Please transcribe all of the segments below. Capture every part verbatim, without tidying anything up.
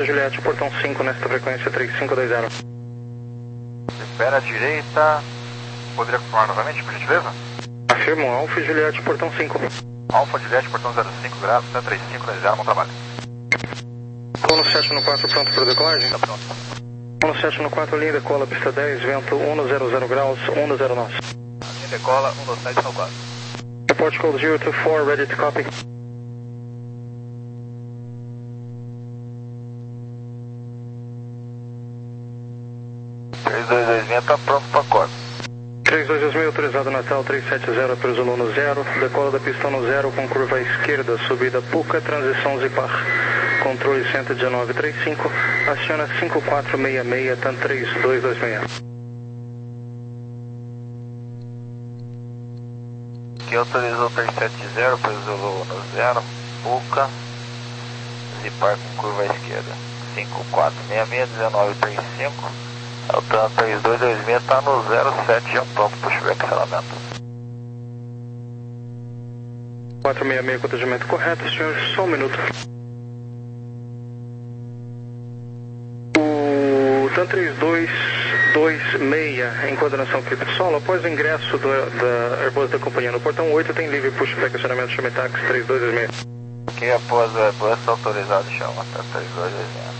Juliette, portão cinco, nesta frequência três cinco dois zero. Espera à direita. Poderia confirmar novamente, por gentileza? Afirmo, Alfa Juliette, portão cinco. Alfa Juliette, portão zero cinco, grave, três cinco dois zero, bom trabalho. Colo sete no quatro, pronto para decolagem? Tá pronto. Colo sete no quatro, linha decola, pista dez, vento um zero zero graus, um zero nove. Linha decola, um dois sete no quatro. Report code zero two four, ready to copy. três dois dois seis tá pronto para corte. três dois dois mil, autorizado Natal três sete zero, preso no zero, decola da pista no zero com curva à esquerda, subida Puca, transição Zipar. Controle cento dezenove trinta e cinco, aciona cinco quatro seis seis, TAM três dois dois seis. Aqui autorizou três sete zero, preso no zero, Puca, Zipar com curva à esquerda. cinco quatro seis seis, dezenove trinta e cinco. O TAM três dois dois seis está no zero sete, já pronto para o cancelamento. quatro seis seis, contingimento correto, senhor, só um minuto. O TAM três dois dois seis, em coordenação Clipe Solo, após o ingresso do, da Airbus da companhia no portão oito, tem livre pushback acionamento Chame Taxi três dois dois seis. Aqui após o Airbus está autorizado, chama TAM três dois dois seis.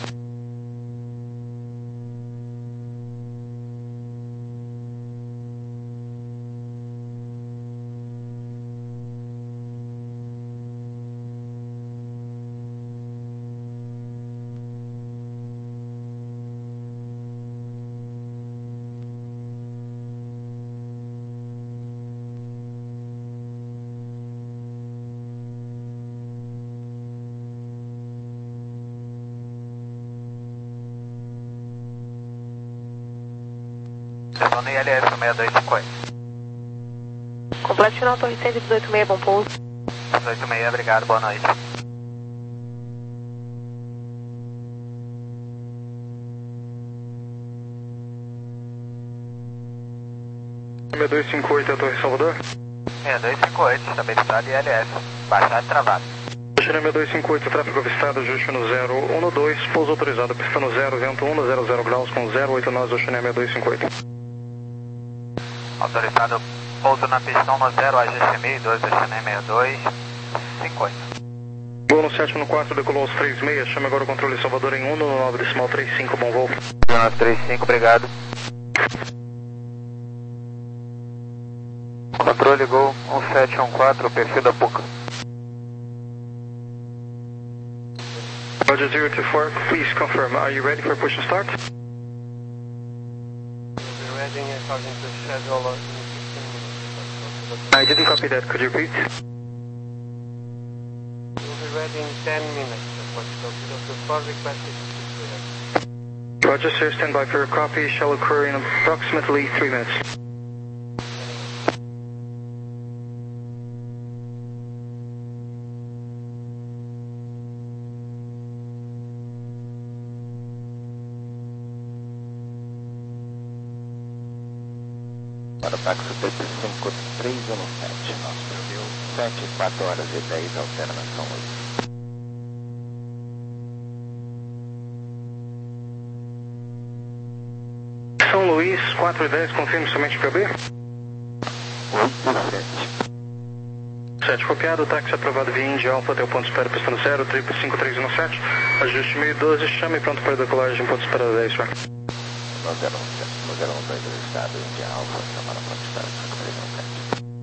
Estou no I L S sessenta e dois cinquenta. Completo final, torre cento e dezoito seis, bom pouso. dezoito seis, obrigado, boa noite. seis dois cinco oito, é a Torre Salvador? seis dois cinco oito, estabilidade I L S, baixada e travada. seis dois cinco oito, tráfego avistado, ajuste no zero um dois, pouso autorizado, pista no zero, vento um zero zero graus com zero oito nove, Oceania seis dois cinco oito. Autorizado, pouso na pista no zero, A G C seis dois, Oceania seis dois cinco oito. Voo no sete no quatro, decolou aos três seis, chame agora o controle Salvador em um nove decimal três cinco, bom voo. um três cinco, obrigado. Controle Gol um sete um quatro, perfil da Puca. Roger zero two four, please confirm, are you ready for push and start? We're ready according to schedule in fifteen minutes. I didn't copy that, could you repeat? We'll be ready in ten minutes. Portugal zero two four, requested to direct. Roger sir, stand by for your copy, shall occur in approximately three minutes. Para o táxi T P cinco três um sete, nosso perfil sete, quatro horas e dez, alteração oito. São Luís, quatro e dez, confirme somente P B? oito e sete. sete copiado, táxi aprovado via Indy Alfa até o ponto de espera, pista no zero, triplo cinco três um sete, ajuste meio doze, chame pronto para decolagem, ponto de espera dez, senhor. No zero um sete, no zero um dois do estado, Indy Alfa, chamar a ponto de espera, cinco três um sete.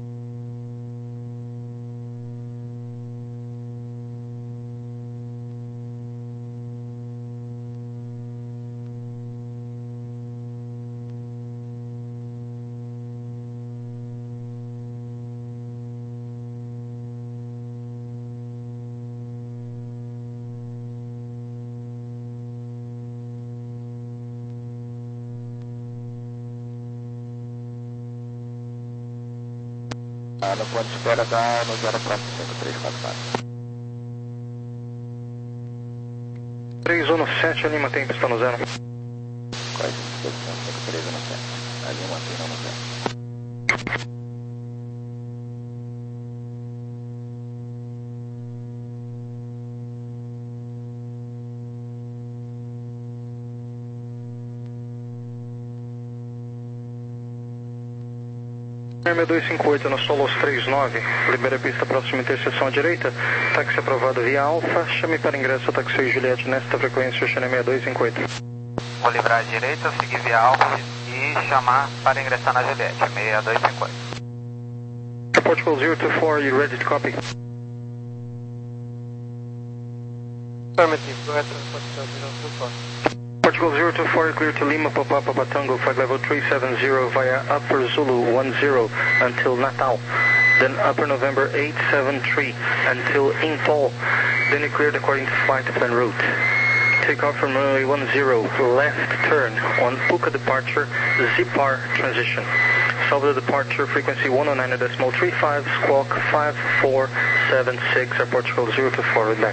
Ah, no ponto de espera da no zero quatro cinco três quatro quatro. três um sete, a Lima tem pista no zero. Quais posição cinco três um sete. Ali mantém no zero. seis dois cinco oito no Solos trinta e nove, libera a pista próxima interseção à direita, táxi aprovado via Alfa, chame para ingresso táxi Juliette nesta frequência, China seis dois cinco oito. Vou livrar à direita, seguir via Alfa e chamar para ingressar na Juliette, seis dois cinco oito. Portugal zero two four, you ready to copy? Affirmative, go ahead, Portugal zero two four. Portugal zero two four, clear to Lima, Papa, Papa Tango, flight level three seven zero via Upper Zulu one zero until Natal. Then Upper November eight seven three until Impol. Then you cleared according to flight plan route. Take off from runway one zero, left turn on Puka departure, Zipar transition. Salvador departure, frequency one oh nine point three five, squawk five four seven six, Air Portugal zero two four, back.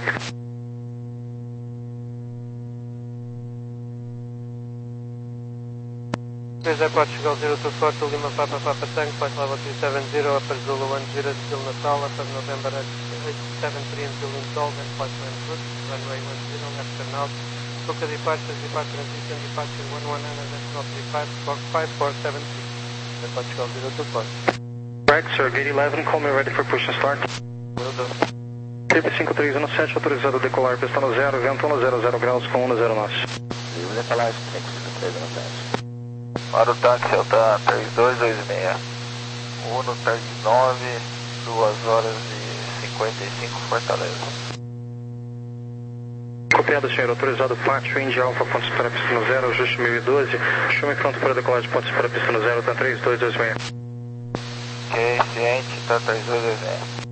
There's Air Portugal zero two four to Lima Papa Papa Tango, flight level two seven zero, Upper Zulu one zero until Natal, Upper November eight seven three until Impol, then flight plan route, runway one zero, left turn out. Puka departure, departure transition, departure one one nine point three five, squawk five four seven six. Air Portugal zero two four. Right, sir, gate eleven, call me ready for push and start. Will do. Trip cinco três um sete, autorizado a decolar, pista no zero, vento no zero zero graus com um no zero nós. Livre decolagem, cinco três um sete. Para o táxi Altan três dois dois seis, Uno trinta e nove, duas horas e cinquenta e cinco, Fortaleza. Copiado, senhor, autorizado Pátio, India Alfa, pontos para a pista no zero, ajuste mil e doze, chame pronto para decolagem, pontos para a pista no zero, tá três dois dois seis. Ok, ciente, tá três dois dois seis.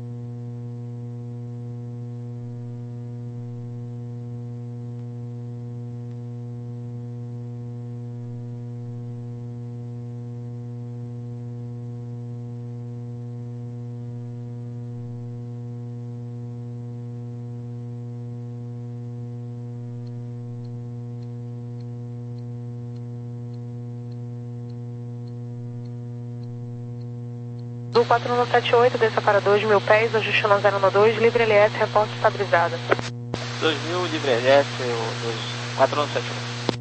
Do quatro um sete oito, desça para dois mil pés, ajuste na zero dois, livre L S, reporte estabilizada. dois mil, livre L S, quatro um sete oito.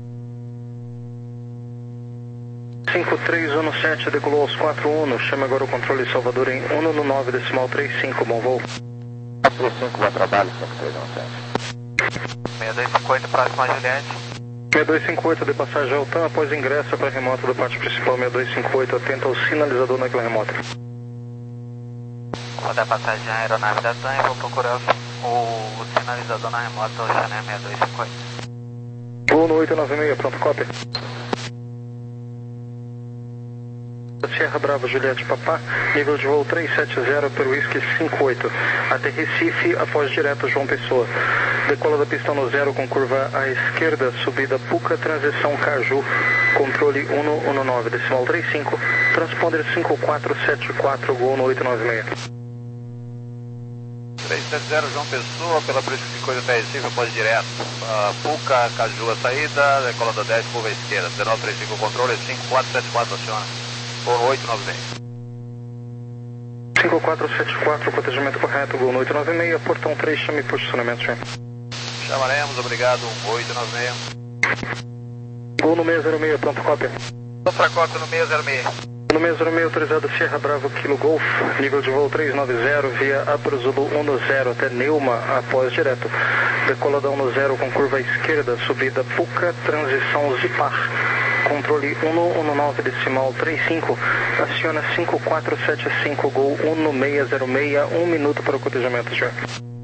cinco três um sete, decolou aos quatro um, chama agora o controle Salvador em um no nove, decimal trinta e cinco, bom voo. três cinco, bom trabalho, cinco três um sete. seis dois cinco oito, próximo a Juliette. seis dois cinco oito, de passagem Altan, após ingresso para a remota do pátio principal seis dois cinco oito, atenta ao sinalizador naquela remota. Vou dar passagem à aeronave da TAM e vou procurar o, o sinalizador na remota, o Chanel seis dois cinco oito. Voo no oito nove seis, pronto, cópia. Sierra Bravo, Juliette Papá, nível de voo três sete zero pelo Whisky cinco oito, até Recife, após direto João Pessoa. Decola da pista no zero com curva à esquerda, subida Puca, transição Caju, controle um um nove, decimal trinta e cinco, transponder cinco quatro sete quatro, gol no oito nove seis. três sete zero João Pessoa, pela Polícia cinco oito até Recife, após direto. Uh, Puca, Caju a saída, decola da dez, curva à esquerda, dezenove trinta e cinco, controle cinco quatro sete quatro, aciona. Por oito nove seis. cinco quatro sete quatro, protegimento correto, gol no oito nove seis, portão três, chame por estacionamento, senhor. Chamaremos, obrigado, oito nove seis. Gol no seis zero seis, pronto, cópia. Outra cota no seis zero seis. No seis zero seis, autorizado Sierra Bravo, Kilo Golf, nível de voo três nove zero, via Upper Zulu um no zero até Neuma, após direto. Decola da um no zero com curva à esquerda, subida Puca, transição Zipar. Controle um um nove, decimal trinta e cinco, aciona cinco quatro sete cinco, gol um no seis zero seis, um minuto para o cotejamento, senhor.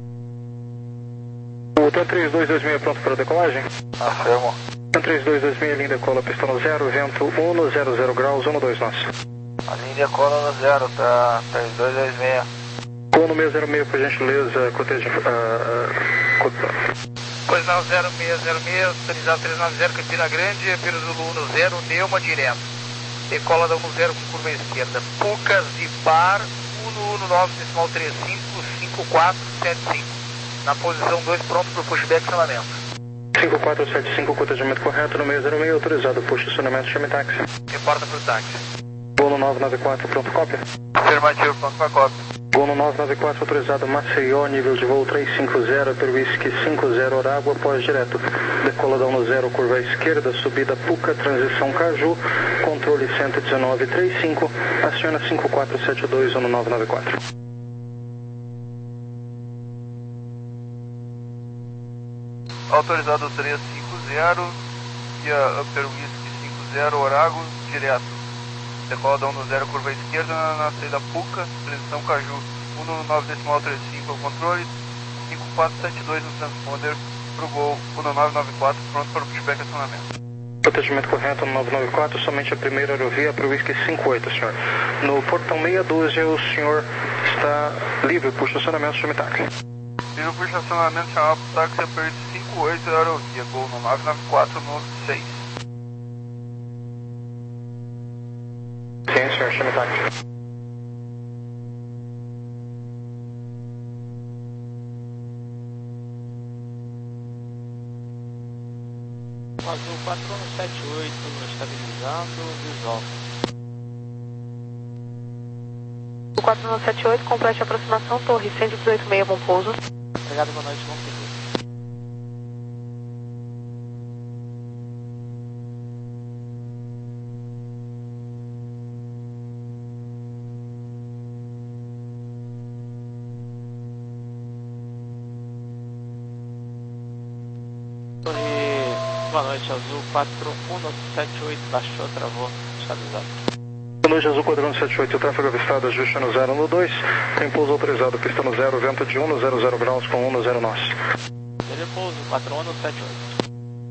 O TAM três dois dois seis, pronto para a decolagem? Afirmo. TAM três dois dois seis, linha decola, pista no zero, vento um no zero zero graus, um no dois nós. A linha cola no zero, tá três dois dois seis. Gol no seis zero seis, por gentileza, coteja... Uh, uh, Pois não, zero seis zero seis, autorizado três nove zero, Campina Grande, Piro Zulu um no zero, Neuma direto. Decola da um no zero com curva à esquerda. Puca, Zipar, um um nove, decimal trinta e cinco, cinco quatro sete cinco. Na posição dois, pronto para o pushback e acionamento. cinco quatro sete cinco, cotejamento correto, no seis zero seis, autorizado, push estacionamento, chame táxi. Reporta para o táxi. Gol no nove nove quatro, pronto, cópia. Afirmativo, pronto para cópia. Gol no nove nove quatro, autorizado Maceió, nível de voo três cinco zero, per whisky cinco zero Orágua, pós direto. Decoladão no zero, curva à esquerda, subida Puca, transição Caju, controle cento e dezenove trinta e cinco, aciona cinco quatro sete dois um nove nove quatro. Autorizado três cinco zero, via Upper Whisky cinco zero Orágua, direto. Decoladão no zero, curva à esquerda, na, na saída Puca, transição Caju, um nove decimal trinta e cinco ao controle, cinco quatro sete dois no transponder, pro Gol um nove nove quatro, pronto para o pushback e acionamento. Protegimento correto no nove nove quatro, somente a primeira aerovia para o Whisky cinco oito, senhor. No portão meia dúzia, o senhor está livre para o estacionamento, chame táxi. Livre para o estacionamento, chamar para o táxi, aperto cinco oito, aerovia, Gol no nove nove quatro, no seis. Sim, senhor, chame táxi. Azul quatro um sete oito, estabilizando, visual. O quatro um sete oito, complete a aproximação, torre cento e dezoito meio, bom pouso. Obrigado, boa noite, bom pouso. Boa noite, Azul quatro um sete oito, baixou, travou, estabilizado. Boa noite, Azul quatro um sete oito, tráfego avistado, ajuste no zero no dois, tem pouso autorizado, pista no zero, vento de um no zero zero graus com um no zero nós. Ele pouso, quatro um sete oito.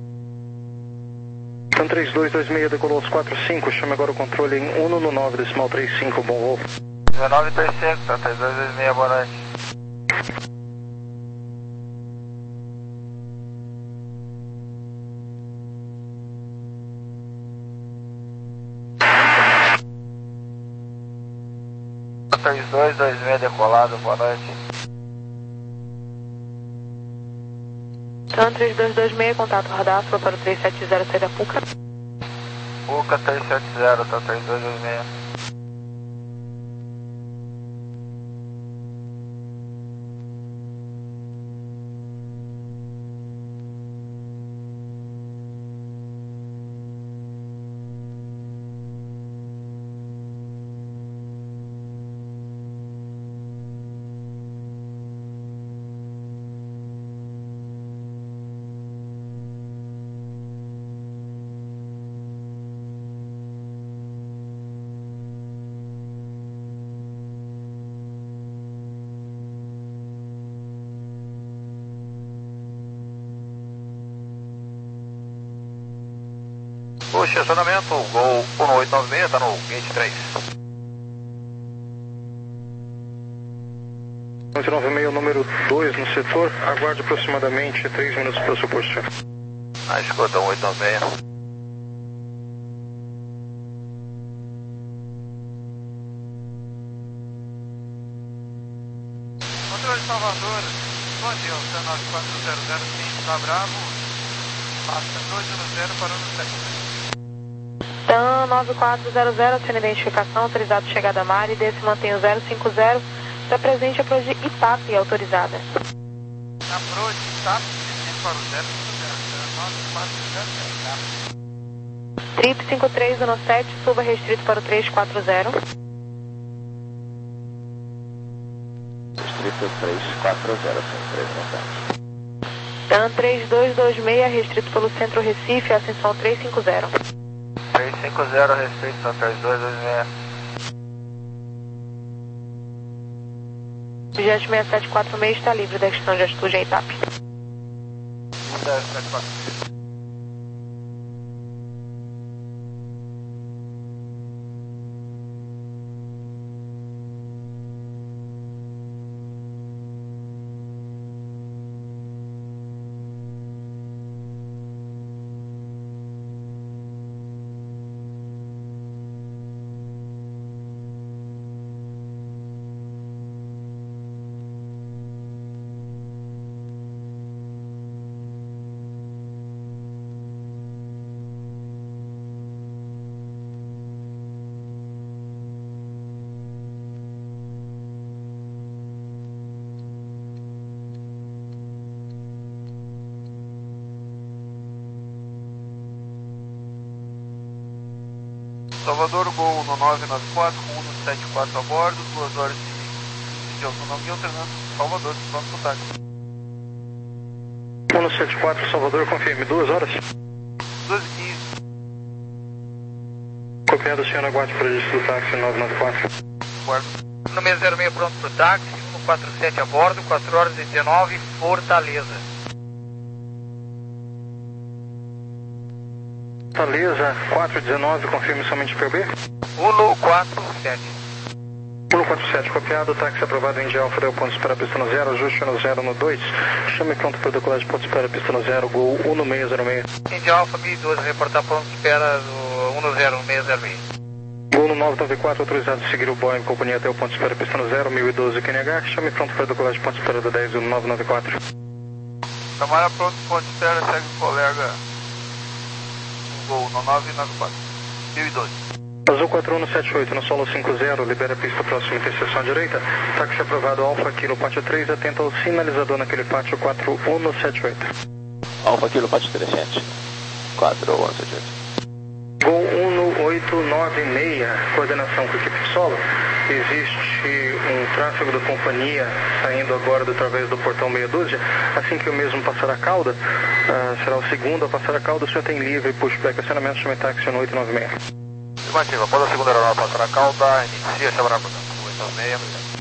Então três dois dois seis, decolou aos quatro cinco, chame agora o controle em um no nove decimal trinta e cinco, bom voo. dezenove trinta e cinco, tá, três dois dois seis, boa noite. três dois dois seis, decolado, boa noite. Então três dois dois seis, contato radastro para o três sete zero, saída Puca. Puca três sete zero, tá, três dois dois seis. O estacionamento, Gol um oito nove seis, está no gate três. um oito nove seis, número dois no setor, aguarde aproximadamente três minutos para o seu posto. Ah, escuta, um oito nove seis. Controle de Salvador, bom dia, o C nove quatro zero zero cinco, tá bravo, passa dois um zero, parou no sete. TAM nove quatro zero zero, sem identificação, autorizado chegada a mar e desse mantém o zero cinco zero, está presente a Pro de Itape, autorizada. Na Pro de Itape, descendo para o zero cinco zero, nove quatro zero zero. Trip cinco três um sete, suba restrito para o três quatro zero. Distrito três quatro zero, três um sete. TAM três dois dois seis, restrito pelo Centro Recife, ascensão três cinco zero. três cinco zero, restrição três dois dois seis. Jet seis sete quatro seis está livre da questão de altitude em Itape. zero sete quatro seis. Salvador, Gol um nove nove quatro com um sete quatro a bordo, duas horas e quinze de autonomia, alternando Salvador, pronto pro táxi. um sete quatro, Salvador, confirme, duas horas. duas e quinze. Copiado, senhor, aguarde para o registro do táxi nove nove quatro. Guarda. No meio zero seis pronto pro táxi, um quatro sete a bordo, quatro horas e dezenove, Fortaleza. Fortaleza, quatro dezenove, confirme somente P B. um quatro sete. um quatro sete, copiado, táxi aprovado em India Alfa, deu ponto espera, pista no zero, ajuste no zero no dois. Chame pronto para decolagem, ponto espera, pista no zero, Gol um seis zero seis. India Alfa mil e doze, reportar pronto espera do um zero seis zero seis. Gol nove nove quatro, autorizado a seguir o Boeing, companhia até o ponto espera, pista no zero, mil e doze, Q N H. Chame pronto para decolagem, ponto espera do dez um nove nove quatro. Camara pronto, ponto de espera, segue o colega. Gol no nove nove quatro. mil e doze. Azul quatro um sete oito, no solo cinco zero, libera a pista próxima interseção direita. Táxi aprovado, Alfa Kilo Pátio três, atenta ao sinalizador naquele pátio quatro um sete oito. Alfa Kilo Pátio três, gente. quatro um sete oito. Gol um oito nove seis, coordenação com a equipe solo. Existe um tráfego da companhia saindo agora do, através do portão meia dúzia. Assim que o mesmo passar a cauda, uh, será o segundo a passar a cauda. O senhor tem livre pushback, acionamento, chame táxi no oito nove seis. Afirmativa, após a segunda aeronave passar a cauda, inicia a chamada para o oito nove seis,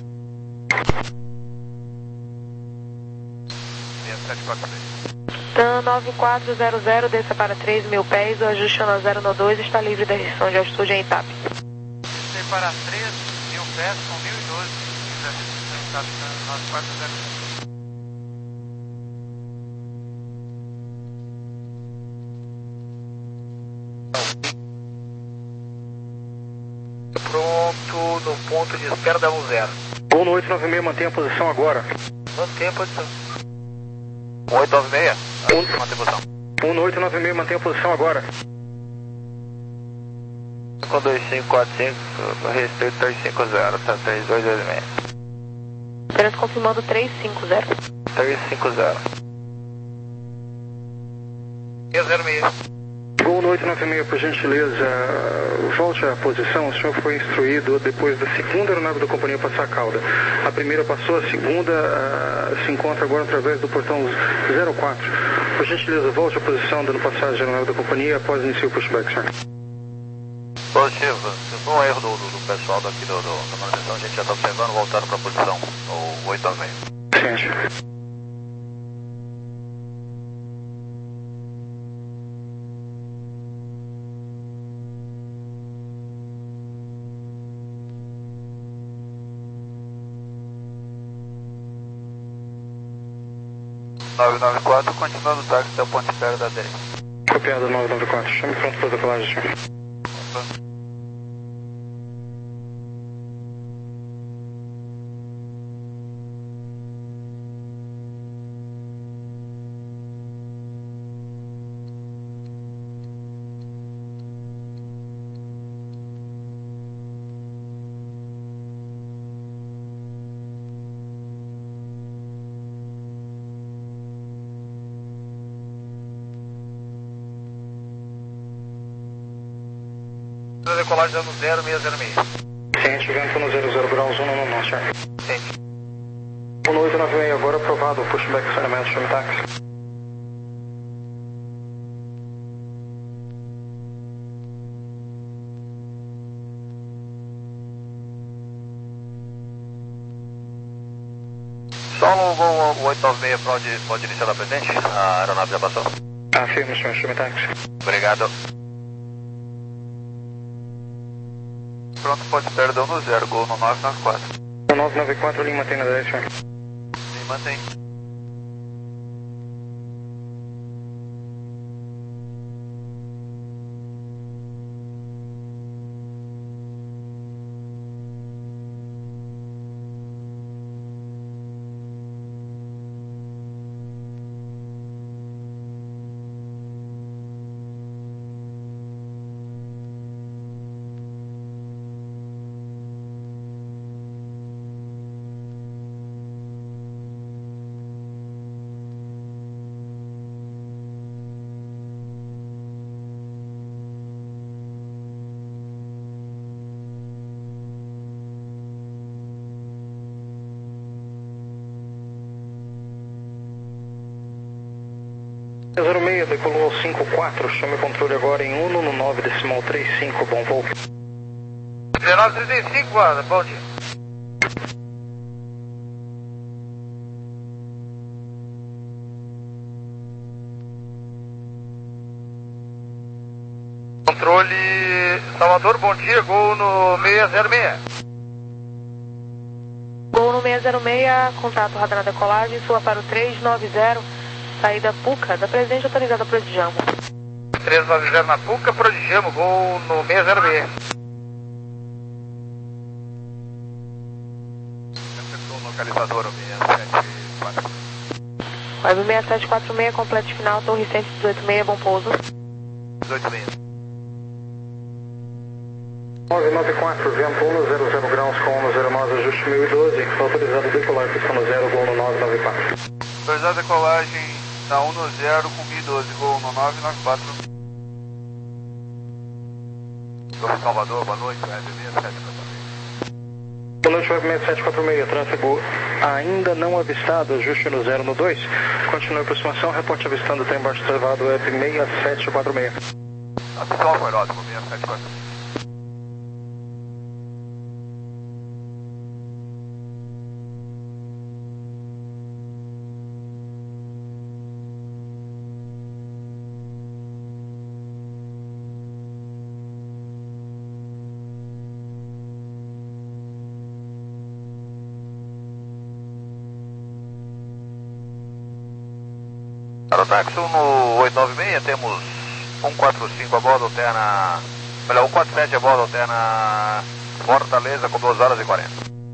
seis sete quatro três. TAM nove quatro zero zero, desça para três mil pés, o ajuste no zero no dois está livre da restrição de altitude em TAP. Descei para três mil pés com mil e doze, livre da restrição em TAP nove quatro zero zero. Pronto no ponto de espera da um zero. Gol no oito nove seis, mantenha a posição agora. Mantenha a posição. oito nove seis? Um- Mantenha a posição. um no oito nove seis, mantenha a posição agora. cinco dois cinco quatro cinco, respeito três cinco zero, tá três dois dois seis. Apenas confirmando três cinco zero. três cinco zero. seis zero seis. Gol no oito nove seis, por gentileza, volte à posição. O senhor foi instruído depois da segunda aeronave da companhia passar a cauda. A primeira passou, a segunda uh, se encontra agora através do portão zero quatro. Por gentileza, volte à posição, dando passagem à aeronave da companhia após iniciar o pushback, senhor. Positivo, se for um erro do, do, do pessoal daqui do, do, da manutenção, a gente já está observando, voltando para a posição, o oito nove seis. Sim, senhor. nove nove quatro, continuando o táxi até o ponto de espera da dez. Copiado nove nove quatro, chame pronto para decolagem, senhor. Decolagem dando zero seis zero seis. Ciente, vento no zero zero graus, um no norte, senhor. Ciente. um no oito nove seis, agora aprovado, pushback, acionamento, chame táxi. Só o voo oito nove seis pode, pode iniciar da presente? A aeronave já passou? Afirmo, senhor, chame táxi. Obrigado. Pronto, ponto de espera dando zero, Gol no nove nove quatro. um nove nove quatro, linha mantém na dez, senhor. Sim, mantém. zero seis, decolou cinco quatro, chame o controle agora em um no nove decimal trinta e cinco, bom voo. dezenove trinta e cinco, guarda, bom dia. Controle Salvador, bom dia, gol no seis zero seis. Gol no seis zero seis, contato radar na decolagem, sua para o três nove zero, saída Puca, da presente autorizada Prodijamo. três nove zero na Puca, Prodijamo, gol no seis zero seis. Localizador, o seis sete quatro. Web seis sete quatro seis, completo final, Torre cento e dezoito seis, bom pouso. dezoito seis. nove nove quatro, vento um zero zero graus com um zero nove, ajuste mil e doze, autorizado decolar, pistão no zero, gol no nove nove quatro. Autorizado decolagem da um no zero com mil e doze, gol no nove nove quatro. Torre Salvador, boa noite, Web seis sete quatro seis. Boa noite, Web seis sete quatro seis, tráfego ainda não avistado, ajuste no zero no dois, continue a aproximação, reporte avistando trem baixo travado, Web seis sete quatro seis. A pessoal foi ótimo, seis sete quatro seis. Aerotaxi no oito nove seis, temos cento e quarenta e cinco a bordo, alterna, melhor, cento e quarenta e sete a bordo, alterna Fortaleza com duas horas e quarenta.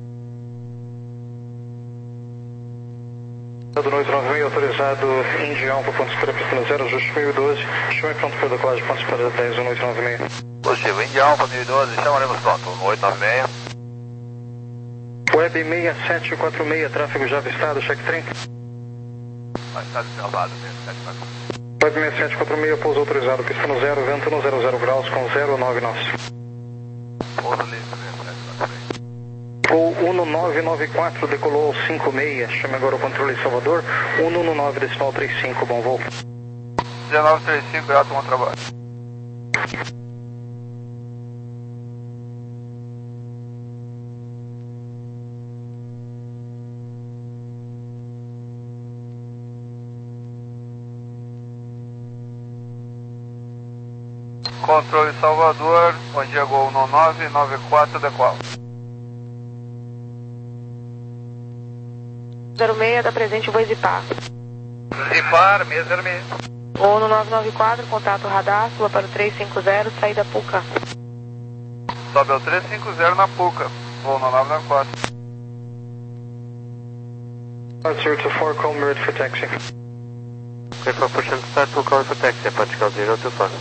Do oito nove seis, autorizado Indy Alfa, pontos para pista no zero, ajuste mil e doze, chame pronto para decolagem, pontos para dez no oito nove seis. Positivo, Indy Alfa mil e doze, chamaremos pronto, no oito nove seis. Web seis sete quatro seis, tráfego já avistado, check trem. Vai estar descalvado, seis sete quatro seis. Web seis sete quatro seis, pouso autorizado, pista no zero, vento no zero zero graus com zero nove nós. Pouso livre, seis sete quatro seis. Gol um no nove nove quatro, decolou cinco seis, chame agora o controle Salvador, um no nove decimal trinta e cinco, bom voo. dezenove trinta e cinco, grato, bom trabalho. Controle Salvador, bom dia, gol no nove nove quatro, decola. zero seis, da presente, vou zipar. Zipar, seis zero seis. Gol no nove nove quatro, contato radar, sua para o três cinco zero, saída Puca. Sobe ao três cinco zero na Puca, gol no nove nove quatro. zero two four, call me ready for taxi. Okay, for push and start, we'll call for taxi, Portugal zero two four.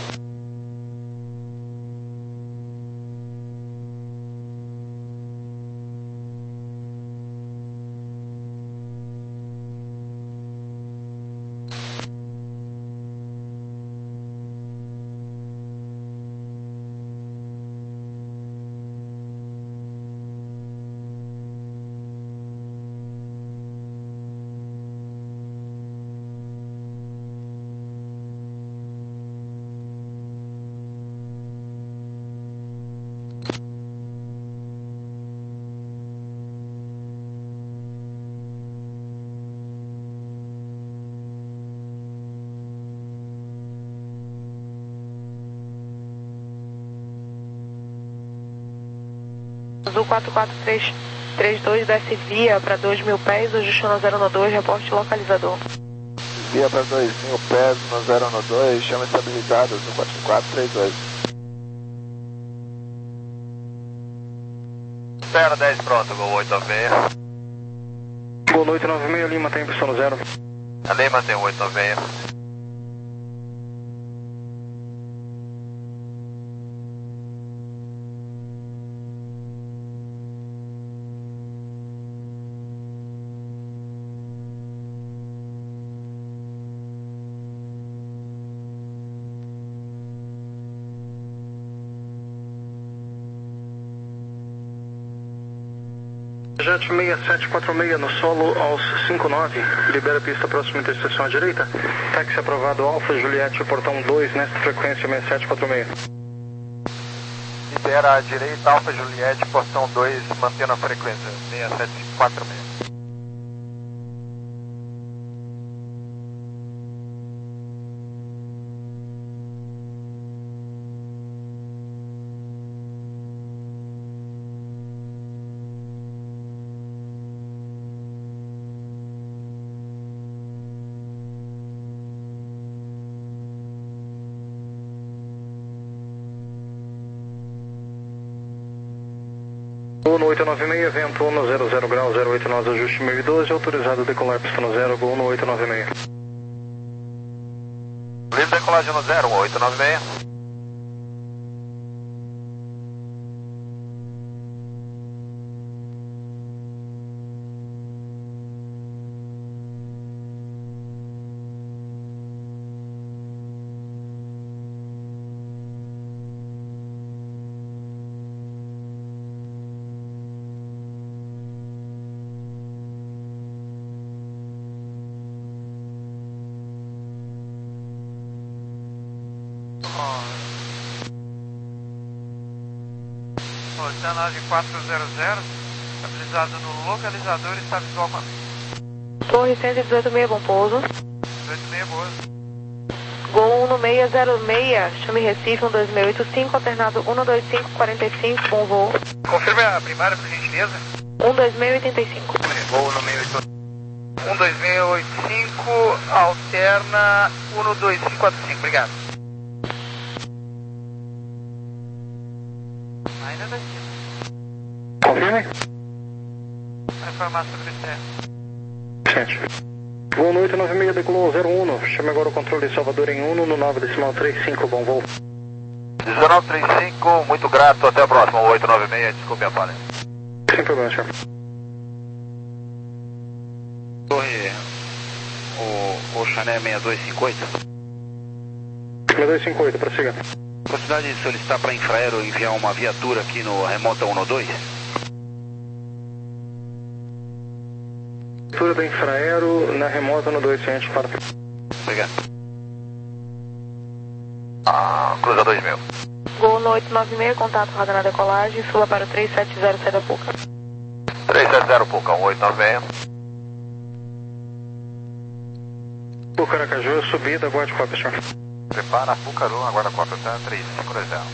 Azul quatro quatro três três dois, desce via para dois mil pés, ajuste no zero no dois, reporte localizador. Via para dois mil pés no zero no dois, chama estabilizado, Azul quatro quatro três dois. Espera dez, pronto, gol oito nove seis. Gol no oito nove seis, Lima tem pistão no zero. A Lima tem oito nove seis. Jet seis sete quatro seis no solo aos cinco nove, libera a pista próxima interseção à direita. Táxi aprovado Alfa Juliette, portão dois, nesta frequência seis sete quatro seis. Libera à direita, Alfa Juliette, portão dois, mantendo a frequência seis sete quatro seis. Gol no oito nove seis, vento um zero zero grau, zero oito nós, ajuste mil e doze, autorizado a decolar pista no zero, Gol no oito nove seis. Livre decolagem no zero, oito nove seis. Oceanagem quatro zero zero, estabilizado no localizador e está visual para Torre cento e dezoito seis, bom pouso. dezoito seis, boa. Gol um no seis zero seis, chame Recife um dois seis oito cinco, alternado um dois cinco quatro cinco, bom voo. Confirme a primária, por gentileza. um dois seis oito cinco. Gol no seis oito um dois seis oito cinco, alterna um dois cinco quatro cinco, obrigado. Ainda daqui. Confirme. Vai informar sobre o sete. Gol no oito nove seis, decolou zero um, chame agora o controle de Salvador em um no nove decimal trinta e cinco, bom voo. dezenove trinta e cinco, muito grato, até a próxima, oito nove seis, desculpe a falha. Sem problema, senhor. Torre, o, o Chané seis dois cinco oito. seis dois cinco oito, prossiga. Possibilidade de solicitar para Infraero enviar uma viatura aqui no remota um dois? Viatura da Infraero na remota no dois, ciente para. Obrigado. Ah, cruza dois mil. Gol no oito nove seis, contato roda na decolagem, sula para o três sete zero, sai da Puca. três sete zero, Puca, um oito nove seis. Puca Aracaju, subida, aguarde cópia, senhor. Prepara, Pucaru, aguarda quatro, três cinco dois zero.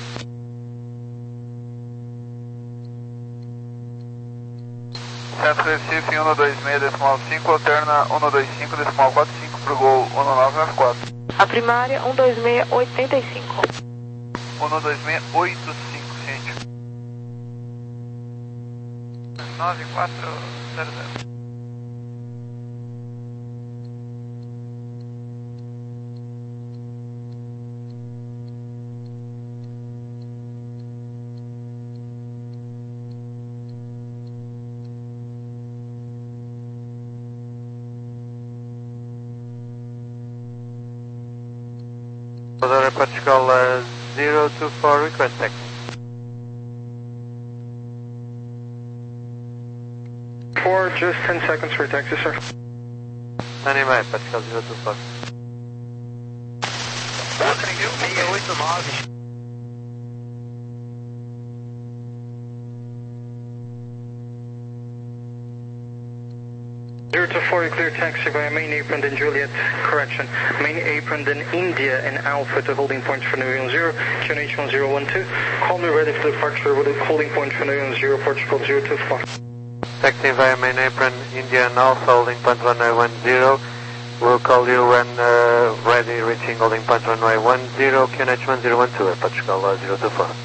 Centro Recife um dois seis decimal cinco, alterna um dois cinco decimal quatro cinco para o Gol um nove nove quatro. A primária um dois seis oito cinco. um dois seis oito cinco, gente. nove quatro zero zero. Other Portugal uh, zero two four, request taxi. For just ten seconds for taxi, sir. Standing by, Portugal zero two four. seis oito nove. zero two four, clear taxi via main apron in Juliet, correction, main apron in India and Alpha to holding point for New York zero, Q N H one zero one two, call me ready for departure with a holding point for New York zero, Portugal zero two four. Taxi via main apron, India and Alpha, holding point runway one zero. We'll call you when uh, ready, reaching holding point runway one zero, Q N H one zero one two, Portugal uh, zero two four.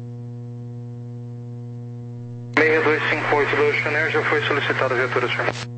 seis dois cinco oito do Oceanair, já foi solicitada a viatura, senhor.